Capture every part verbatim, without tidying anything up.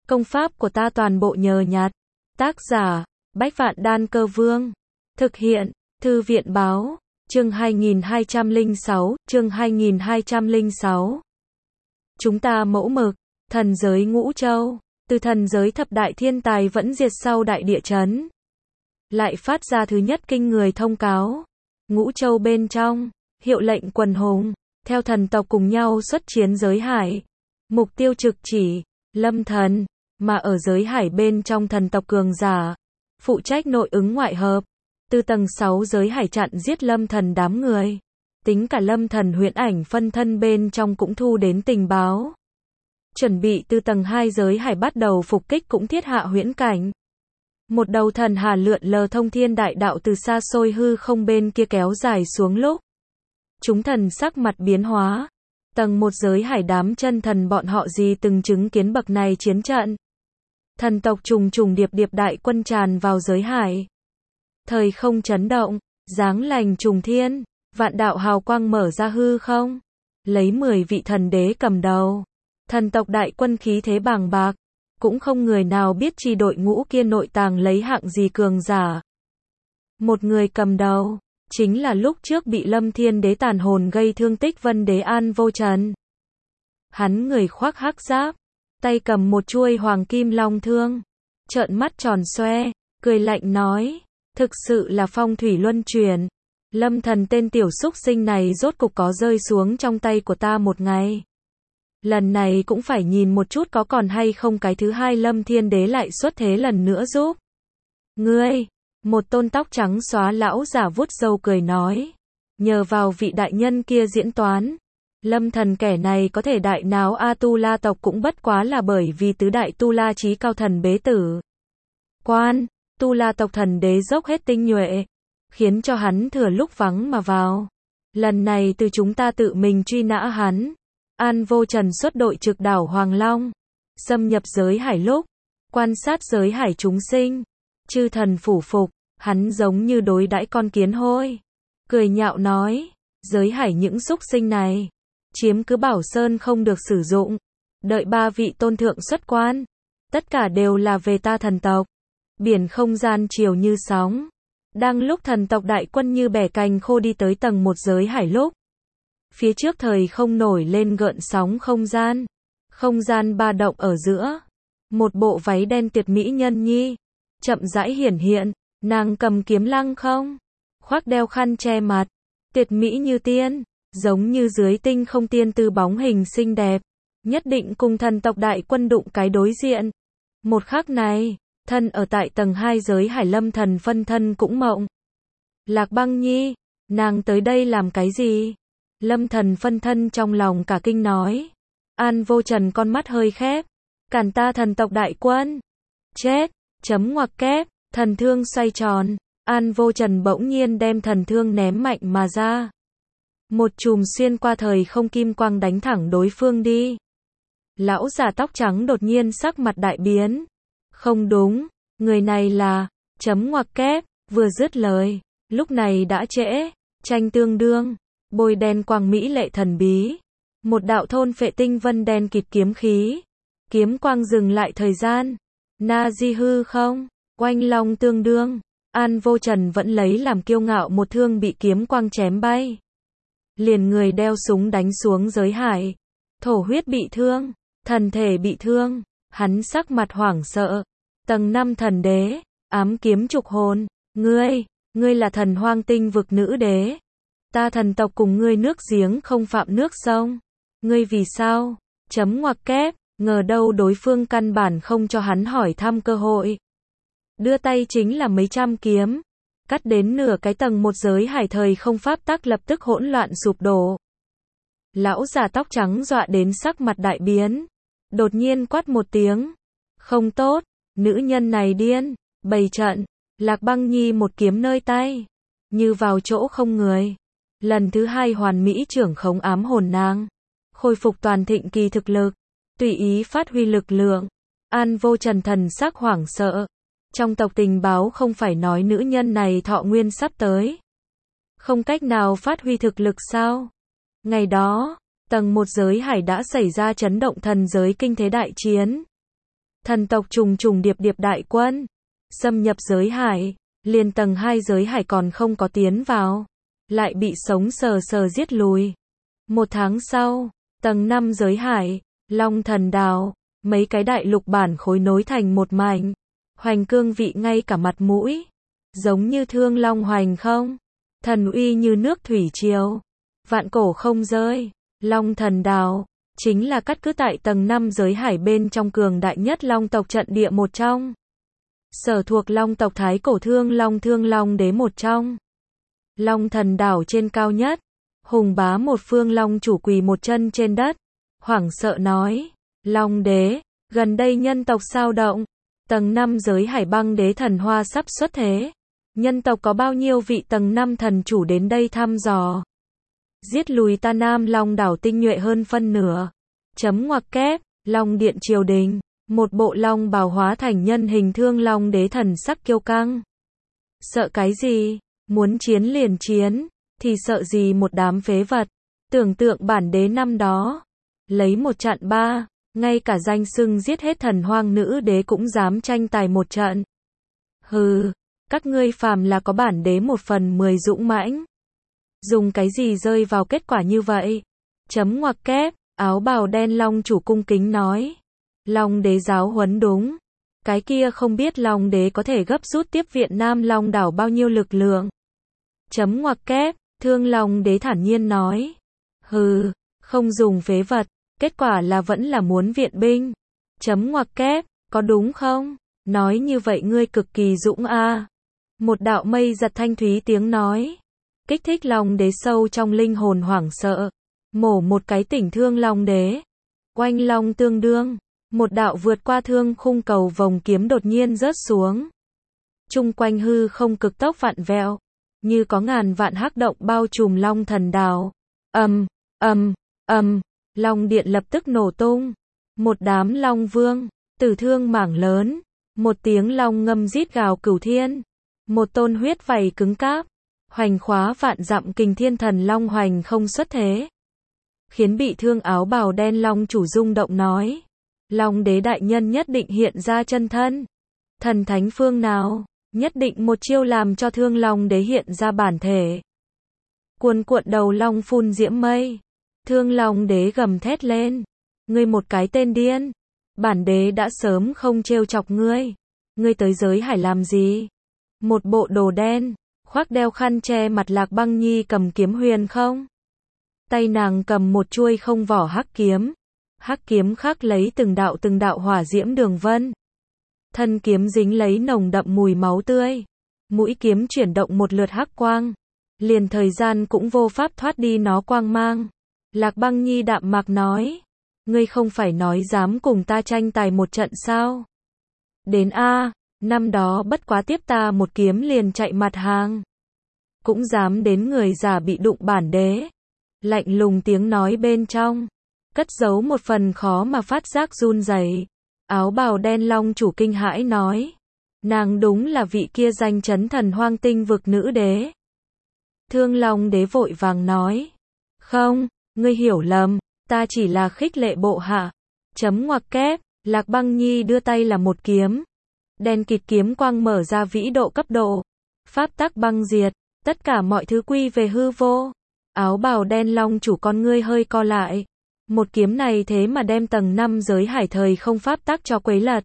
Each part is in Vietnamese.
Công pháp của ta toàn bộ nhờ nhặt. Tác giả, Bách Vạn Đan Cơ Vương. Thực hiện, Thư viện Báo. Chương hai nghìn hai trăm lẻ sáu, chương hai nghìn hai trăm lẻ sáu. Chúng ta mẫu mực, thần giới Ngũ Châu, từ thần giới thập đại thiên tài vẫn diệt sau đại địa chấn. Lại phát ra thứ nhất kinh người thông cáo. Ngũ Châu bên trong, hiệu lệnh quần hùng, theo thần tộc cùng nhau xuất chiến giới hải. Mục tiêu trực chỉ, Lâm Thần, mà ở giới hải bên trong thần tộc cường giả, phụ trách nội ứng ngoại hợp. Từ tầng sáu giới hải chặn giết Lâm Thần đám người. Tính cả Lâm Thần huyễn ảnh phân thân bên trong cũng thu đến tình báo. Chuẩn bị từ tầng hai giới hải bắt đầu phục kích cũng thiết hạ huyễn cảnh. Một đầu thần hà lượn lờ thông thiên đại đạo từ xa xôi hư không bên kia kéo dài xuống lúc. Chúng thần sắc mặt biến hóa. Tầng một giới hải đám chân thần bọn họ gì từng chứng kiến bậc này chiến trận. Thần tộc trùng trùng điệp điệp đại quân tràn vào giới hải. Thời không chấn động, giáng lành trùng thiên, vạn đạo hào quang mở ra hư không. Lấy mười vị thần đế cầm đầu. Thần tộc đại quân khí thế bàng bạc. Cũng không người nào biết chi đội ngũ kia nội tàng lấy hạng gì cường giả. Một người cầm đầu, chính là lúc trước bị Lâm Thiên Đế tàn hồn gây thương tích Vân Đế An Vô Trần. Hắn người khoác hắc giáp, tay cầm một chuôi hoàng kim long thương, trợn mắt tròn xoe, cười lạnh nói, thực sự là phong thủy luân chuyển. Lâm Thần tên tiểu súc sinh này rốt cục có rơi xuống trong tay của ta một ngày. Lần này cũng phải nhìn một chút có còn hay không. Cái thứ hai Lâm Thiên Đế lại xuất thế lần nữa giúp. Ngươi, một tôn tóc trắng xóa lão giả vuốt râu cười nói. Nhờ vào vị đại nhân kia diễn toán. Lâm Thần kẻ này có thể đại náo A Tu La tộc cũng bất quá là bởi vì tứ đại Tu La chí cao thần bế tử. Quan, Tu La tộc thần đế dốc hết tinh nhuệ. Khiến cho hắn thừa lúc vắng mà vào. Lần này từ chúng ta tự mình truy nã hắn. An Vô Trần xuất đội trực đảo Hoàng Long, xâm nhập giới hải lúc, quan sát giới hải chúng sinh, chư thần phủ phục, hắn giống như đối đãi con kiến hôi, cười nhạo nói, giới hải những súc sinh này, chiếm cứ Bảo Sơn không được sử dụng, đợi ba vị tôn thượng xuất quan, tất cả đều là về ta thần tộc, biển không gian chiều như sóng, đang lúc thần tộc đại quân như bẻ cành khô đi tới tầng một giới hải lúc. Phía trước thời không nổi lên gợn sóng không gian. Không gian ba động ở giữa. Một bộ váy đen tuyệt mỹ nhân nhi. Chậm rãi hiển hiện. Nàng cầm kiếm lăng không. Khoác đeo khăn che mặt. Tuyệt mỹ như tiên. Giống như dưới tinh không tiên tư bóng hình xinh đẹp. Nhất định cùng thần tộc đại quân đụng cái đối diện. Một khắc này. Thân ở tại tầng hai giới hải Lâm Thần phân thân cũng mộng. Lạc Băng Nhi. Nàng tới đây làm cái gì? Lâm Thần phân thân trong lòng cả kinh nói. An Vô Trần con mắt hơi khép. Cản ta thần tộc đại quân. Chết, chấm ngoặc kép, thần thương xoay tròn. An Vô Trần bỗng nhiên đem thần thương ném mạnh mà ra. Một chùm xuyên qua thời không kim quang đánh thẳng đối phương đi. Lão già tóc trắng đột nhiên sắc mặt đại biến. Không đúng, người này là, chấm ngoặc kép, vừa dứt lời. Lúc này đã trễ, tranh tương đương. Bôi đen quang mỹ lệ thần bí. Một đạo thôn phệ tinh vân đen kịt kiếm khí. Kiếm quang dừng lại thời gian. Na di hư không. Oanh long tương đương. An Vô Trần vẫn lấy làm kiêu ngạo một thương bị kiếm quang chém bay. Liền người đeo súng đánh xuống giới hải. Thổ huyết bị thương. Thần thể bị thương. Hắn sắc mặt hoảng sợ. Tầng năm thần đế. Ám kiếm trục hồn. Ngươi, ngươi là thần hoang tinh vực nữ đế. Ta thần tộc cùng ngươi nước giếng không phạm nước sông. Ngươi vì sao? Chấm ngoặc kép, ngờ đâu đối phương căn bản không cho hắn hỏi thăm cơ hội. Đưa tay chính là mấy trăm kiếm. Cắt đến nửa cái tầng một giới hải thời không pháp tắc lập tức hỗn loạn sụp đổ. Lão già tóc trắng dọa đến sắc mặt đại biến. Đột nhiên quát một tiếng. Không tốt, nữ nhân này điên, bày trận. Lạc Băng Nhi một kiếm nơi tay. Như vào chỗ không người. Lần thứ hai hoàn mỹ trưởng khống ám hồn nàng. Khôi phục toàn thịnh kỳ thực lực. Tùy ý phát huy lực lượng. An Vô Trần thần sắc hoảng sợ. Trong tộc tình báo không phải nói nữ nhân này thọ nguyên sắp tới. Không cách nào phát huy thực lực sao? Ngày đó, tầng một giới hải đã xảy ra chấn động thần giới kinh thế đại chiến. Thần tộc trùng trùng điệp điệp đại quân, xâm nhập giới hải, liền tầng hai giới hải còn không có tiến vào, lại bị sống sờ sờ giết lùi. Một tháng sau, tầng năm giới hải, Long Thần Đảo, mấy cái đại lục bản khối nối thành một mảnh, hoành cương vị ngay cả mặt mũi, giống như Thương Long hoành không, thần uy như nước thủy triều, vạn cổ không rơi. Long Thần Đảo chính là cắt cứ tại tầng năm giới hải bên trong cường đại nhất Long tộc trận địa một trong. Sở thuộc Long tộc thái cổ Thương Long Thương Long đế một trong. Long Thần Đảo trên cao nhất, hùng bá một phương long chủ quỳ một chân trên đất, hoảng sợ nói: Long đế, gần đây nhân tộc sao động, tầng năm giới hải băng đế thần hoa sắp xuất thế. Nhân tộc có bao nhiêu vị tầng năm thần chủ đến đây thăm dò, giết lùi ta Nam Long đảo tinh nhuệ hơn phân nửa. Chấm ngoặc kép, Long điện triều đình, một bộ long bào hóa thành nhân hình Thương Long đế thần sắc kiêu căng. Sợ cái gì, muốn chiến liền chiến, thì sợ gì một đám phế vật. Tưởng tượng bản đế năm đó, lấy một trận ba, ngay cả danh xưng giết hết thần hoang nữ đế cũng dám tranh tài một trận. Hừ, các ngươi phàm là có bản đế một phần mười dũng mãnh, dùng cái gì rơi vào kết quả như vậy? Chấm ngoặc kép, áo bào đen long chủ cung kính nói. Long đế giáo huấn đúng. Cái kia không biết Long đế có thể gấp rút tiếp viện Nam Long đảo bao nhiêu lực lượng? Chấm ngoặc kép, Thương Long đế thản nhiên nói. Hừ, không dùng phế vật, kết quả là vẫn là muốn viện binh. Chấm ngoặc kép, có đúng không? Nói như vậy ngươi cực kỳ dũng a. À. Một đạo mây giật thanh thúy tiếng nói, kích thích Long đế sâu trong linh hồn hoảng sợ. Mổ một cái tỉnh Thương Long đế. Oanh long tương đương, một đạo vượt qua thương khung cầu vòng kiếm đột nhiên rớt xuống. Chung quanh hư không cực tốc vặn vẹo, như có ngàn vạn hắc động bao trùm Long Thần Đảo. Ầm, ầm, ầm, Long điện lập tức nổ tung. Một đám long vương, tử thương mảng lớn, một tiếng long ngâm rít gào cửu thiên. Một tôn huyết vảy cứng cáp, hoành khóa vạn dặm kình thiên thần long hoành không xuất thế. Khiến bị thương áo bào đen long chủ rung động nói. Long đế đại nhân nhất định hiện ra chân thân. Thần thánh phương nào, nhất định một chiêu làm cho Thương Long đế hiện ra bản thể. Cuồn cuộn đầu long phun diễm mây. Thương Long đế gầm thét lên. Ngươi một cái tên điên. Bản đế đã sớm không trêu chọc ngươi. Ngươi tới giới hải làm gì? Một bộ đồ đen, khoác đeo khăn che mặt Lạc Băng Nhi cầm kiếm huyền không? Tay nàng cầm một chuôi không vỏ hắc kiếm. Hắc kiếm khắc lấy từng đạo từng đạo hỏa diễm đường vân. Thân kiếm dính lấy nồng đậm mùi máu tươi. Mũi kiếm chuyển động một lượt hắc quang. Liền thời gian cũng vô pháp thoát đi nó quang mang. Lạc Băng Nhi đạm mạc nói. Ngươi không phải nói dám cùng ta tranh tài một trận sao? Đến a, năm đó bất quá tiếp ta một kiếm liền chạy mặt hàng. Cũng dám đến người già bị đụng bản đế. Lạnh lùng tiếng nói bên trong, cất giấu một phần khó mà phát giác run rẩy. Áo bào đen long chủ kinh hãi nói. Nàng đúng là vị kia danh chấn thần hoang tinh vực nữ đế. Thương Long đế vội vàng nói. Không, ngươi hiểu lầm, ta chỉ là khích lệ bộ hạ. Chấm ngoặc kép, Lạc Băng Nhi đưa tay là một kiếm. Đen kịt kiếm quang mở ra vĩ độ cấp độ. Pháp tắc băng diệt, tất cả mọi thứ quy về hư vô. Áo bào đen long chủ con ngươi hơi co lại. Một kiếm này thế mà đem tầng năm giới hải thời không pháp tắc cho quấy lật.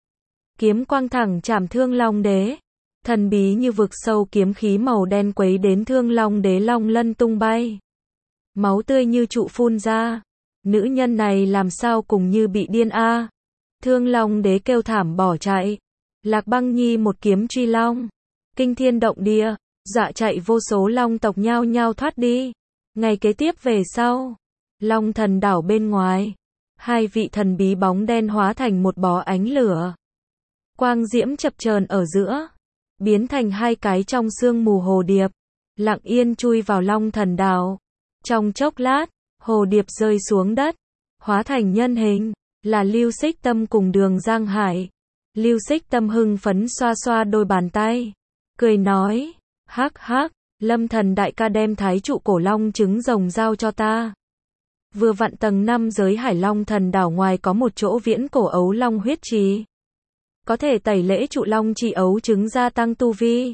Kiếm quang thẳng chạm Thương Long đế. Thần bí như vực sâu kiếm khí màu đen quấy đến Thương Long đế long lân tung bay. Máu tươi như trụ phun ra. Nữ nhân này làm sao cùng như bị điên a? À? Thương Long đế kêu thảm bỏ chạy. Lạc Băng Nhi một kiếm truy long. Kinh thiên động địa, dọa chạy vô số long tộc nhao nhao thoát đi. Ngày kế tiếp về sau, Long Thần Đảo bên ngoài, hai vị thần bí bóng đen hóa thành một bó ánh lửa. Quang diễm chập chờn ở giữa, biến thành hai cái trong sương mù hồ điệp, lặng yên chui vào Long Thần Đảo. Trong chốc lát, hồ điệp rơi xuống đất, hóa thành nhân hình, là Lưu Xích Tâm cùng Đường Giang Hải. Lưu Xích Tâm hưng phấn xoa xoa đôi bàn tay, cười nói, hắc hắc, Lâm Thần đại ca đem thái trụ cổ long trứng rồng giao cho ta. Vừa vặn tầng năm giới hải Long Thần Đảo ngoài có một chỗ viễn cổ ấu long huyết trì. có thể tẩy lễ trụ long chi ấu trứng gia tăng tu vi.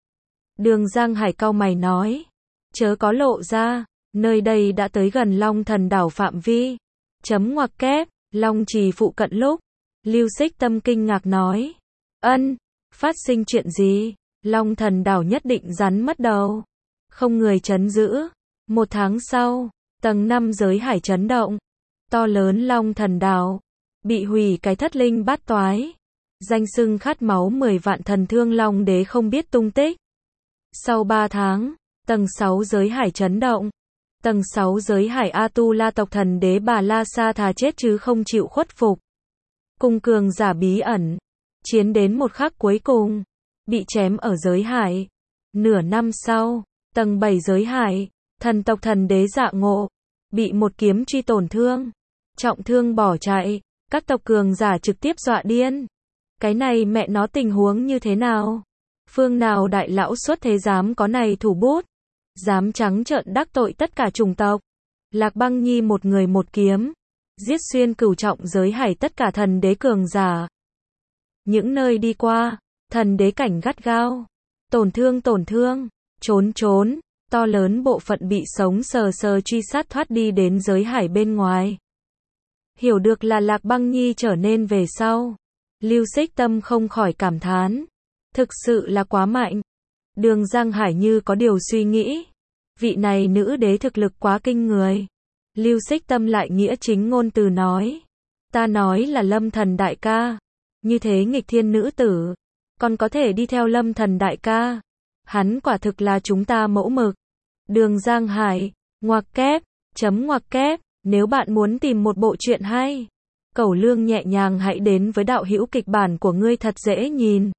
Đường Giang Hải cau mày nói, chớ có lộ ra, nơi đây đã tới gần Long Thần đảo phạm vi. Chấm ngoặc kép, Long Trì phụ cận lúc, Lưu Xích Tâm kinh ngạc nói, ân, phát sinh chuyện gì, Long Thần đảo nhất định rắn mất đầu, không người trấn giữ. Một tháng sau, tầng năm giới hải chấn động, to lớn Long Thần đảo, bị hủy cái thất linh bát toái, danh xưng khát máu mười vạn thần thương long đế không biết tung tích. Sau ba tháng, tầng sáu giới hải chấn động, tầng sáu giới hải A-tu-la tộc thần đế Bà La Sa thà chết chứ không chịu khuất phục. Cùng cường giả bí ẩn, chiến đến một khắc cuối cùng, bị chém ở giới hải. Nửa năm sau, tầng bảy giới hải, thần tộc thần đế Dạ Ngộ, bị một kiếm truy tổn thương, trọng thương bỏ chạy, các tộc cường giả trực tiếp dọa điên. Cái này mẹ nó tình huống như thế nào? Phương nào đại lão xuất thế dám có này thủ bút, dám trắng trợn đắc tội tất cả chủng tộc. Lạc Băng Nhi một người một kiếm, giết xuyên cửu trọng giới hải tất cả thần đế cường giả. Những nơi đi qua, thần đế cảnh gắt gao, tổn thương tổn thương, trốn trốn, to lớn bộ phận bị sống sờ sờ truy sát thoát đi đến giới hải bên ngoài. Hiểu được là Lạc Băng Nhi trở nên về sau, Lưu Xích Tâm không khỏi cảm thán, thực sự là quá mạnh. Đường Giang Hải như có điều suy nghĩ, vị này nữ đế thực lực quá kinh người. Lưu Xích Tâm lại nghĩa chính ngôn từ nói, ta nói là Lâm Thần đại ca, như thế nghịch thiên nữ tử, còn có thể đi theo Lâm Thần đại ca, hắn quả thực là chúng ta mẫu mực. Đường Giang Hải, ngoặc kép, chấm ngoặc kép, nếu bạn muốn tìm một bộ truyện hay, cẩu lương nhẹ nhàng hãy đến với đạo hữu kịch bản của ngươi thật dễ nhìn.